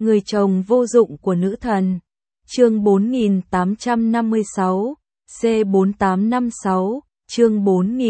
Người chồng vô dụng của nữ thần. Chương 4856, C4856, chương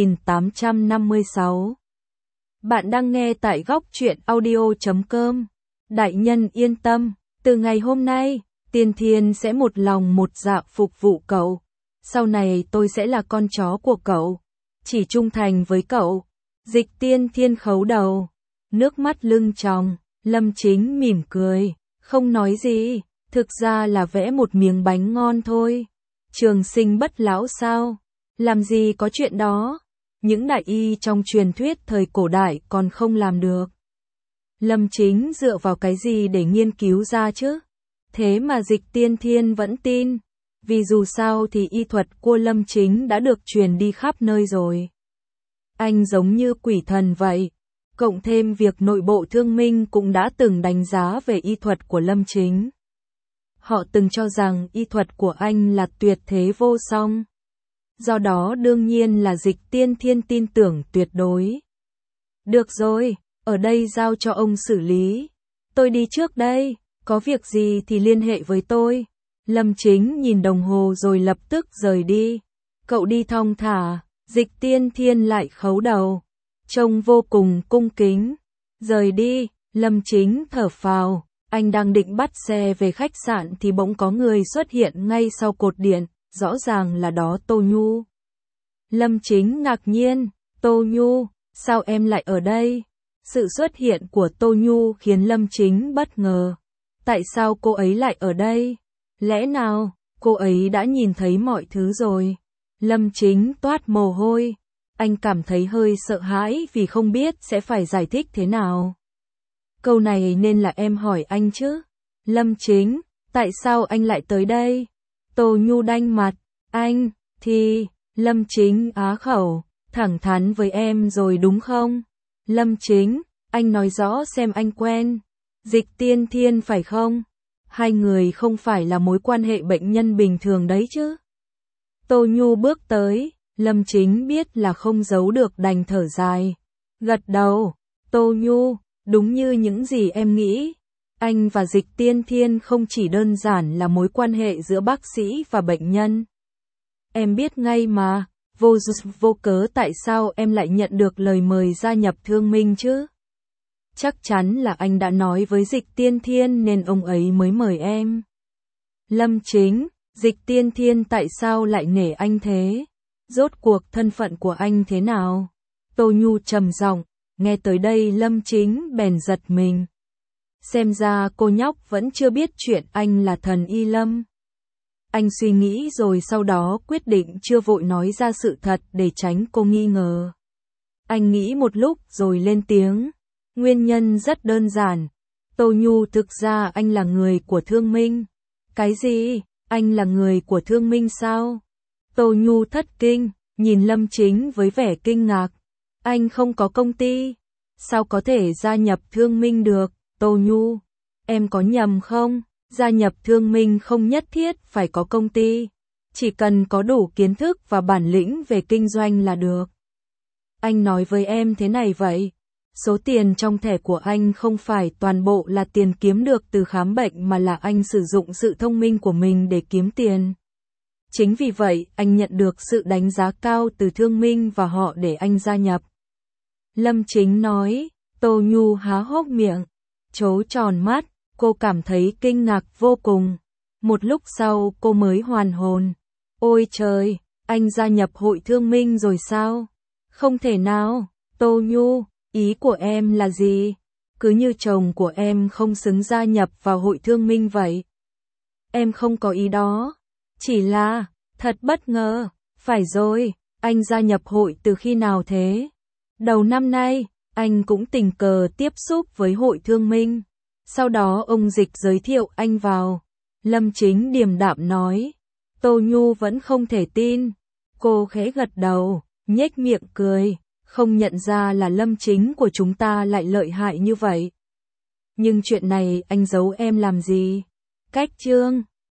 4856. Bạn đang nghe tại góc truyện audio.com. Đại nhân yên tâm, từ ngày hôm nay, Tiên Thiên sẽ một lòng một dạ phục vụ cậu. Sau này tôi sẽ là con chó của cậu, chỉ trung thành với cậu. Dịch Tiên Thiên khấu đầu, nước mắt lưng tròng, Lâm Chính mỉm cười, không nói gì, thực ra là vẽ một miếng bánh ngon thôi. Trường sinh bất lão sao? Làm gì có chuyện đó, những đại y trong truyền thuyết thời cổ đại còn không làm được. Lâm Chính dựa vào cái gì để nghiên cứu ra chứ? Thế mà Dịch Tiên Thiên vẫn tin, vì dù sao thì y thuật của Lâm Chính đã được truyền đi khắp nơi rồi. Anh giống như quỷ thần vậy, cộng thêm việc nội bộ Thương Minh cũng đã từng đánh giá về y thuật của Lâm Chính. Họ từng cho rằng y thuật của anh là tuyệt thế vô song. Do đó đương nhiên là Dịch Tiên Thiên tin tưởng tuyệt đối. Được rồi, ở đây giao cho ông xử lý. Tôi đi trước đây, có việc gì thì liên hệ với tôi. Lâm Chính nhìn đồng hồ rồi lập tức rời đi. Cậu đi thong thả, Dịch Tiên Thiên lại khấu đầu, trông vô cùng cung kính. Rời đi, Lâm Chính thở phào, anh đang định bắt xe về khách sạn thì bỗng có người xuất hiện ngay sau cột điện, rõ ràng là đó Tô Nhu. Lâm Chính ngạc nhiên, Tô Nhu, sao em lại ở đây? Sự xuất hiện của Tô Nhu khiến Lâm Chính bất ngờ. Tại sao cô ấy lại ở đây? Lẽ nào, cô ấy đã nhìn thấy mọi thứ rồi? Lâm Chính toát mồ hôi. Anh cảm thấy hơi sợ hãi vì không biết sẽ phải giải thích thế nào. Câu này nên là em hỏi anh chứ. Lâm Chính, tại sao anh lại tới đây? Tô Nhu đanh mặt, anh, thì, Lâm Chính á khẩu, thẳng thắn với em rồi đúng không? Lâm Chính, anh nói rõ xem anh quen Dịch Tiên Thiên phải không? Hai người không phải là mối quan hệ bệnh nhân bình thường đấy chứ? Tô Nhu bước tới, Lâm Chính biết là không giấu được đành thở dài. Gật đầu, Tô Nhu, đúng như những gì em nghĩ. Anh và Dịch Tiên Thiên không chỉ đơn giản là mối quan hệ giữa bác sĩ và bệnh nhân. Em biết ngay mà, vô cớ tại sao em lại nhận được lời mời gia nhập Thương Minh chứ? Chắc chắn là anh đã nói với Dịch Tiên Thiên nên ông ấy mới mời em. Lâm Chính, Dịch Tiên Thiên tại sao lại nể anh thế? Rốt cuộc thân phận của anh thế nào? Tô Nhu trầm giọng, nghe tới đây Lâm Chính bèn giật mình. Xem ra cô nhóc vẫn chưa biết chuyện anh là thần y Lâm. Anh suy nghĩ rồi sau đó quyết định chưa vội nói ra sự thật để tránh cô nghi ngờ. Anh nghĩ một lúc rồi lên tiếng. Nguyên nhân rất đơn giản. Tô Nhu, thực ra anh là người của Thương Minh. Cái gì? Anh là người của Thương Minh sao? Tô Nhu thất kinh, nhìn Lâm Chính với vẻ kinh ngạc. Anh không có công ty. Sao có thể gia nhập Thương Minh được? Tô Nhu, em có nhầm không? Gia nhập Thương Minh không nhất thiết phải có công ty. Chỉ cần có đủ kiến thức và bản lĩnh về kinh doanh là được. Anh nói với em thế này vậy. Số tiền trong thẻ của anh không phải toàn bộ là tiền kiếm được từ khám bệnh mà là anh sử dụng sự thông minh của mình để kiếm tiền. Chính vì vậy, anh nhận được sự đánh giá cao từ Thương Minh và họ để anh gia nhập. Lâm Chính nói, Tô Nhu há hốc miệng, trố tròn mắt, cô cảm thấy kinh ngạc vô cùng. Một lúc sau cô mới hoàn hồn. Ôi trời, anh gia nhập hội Thương Minh rồi sao? Không thể nào, Tô Nhu, ý của em là gì? Cứ như chồng của em không xứng gia nhập vào hội Thương Minh vậy. Em không có ý đó. Chỉ là, thật bất ngờ. Phải rồi, anh gia nhập hội từ khi nào thế? Đầu năm nay, anh cũng tình cờ tiếp xúc với hội Thương Minh. Sau đó ông Dịch giới thiệu anh vào. Lâm Chính điềm đạm nói. Tô Nhu vẫn không thể tin. Cô khẽ gật đầu, nhếch miệng cười. Không nhận ra là Lâm Chính của chúng ta lại lợi hại như vậy. Nhưng chuyện này anh giấu em làm gì? Cách chương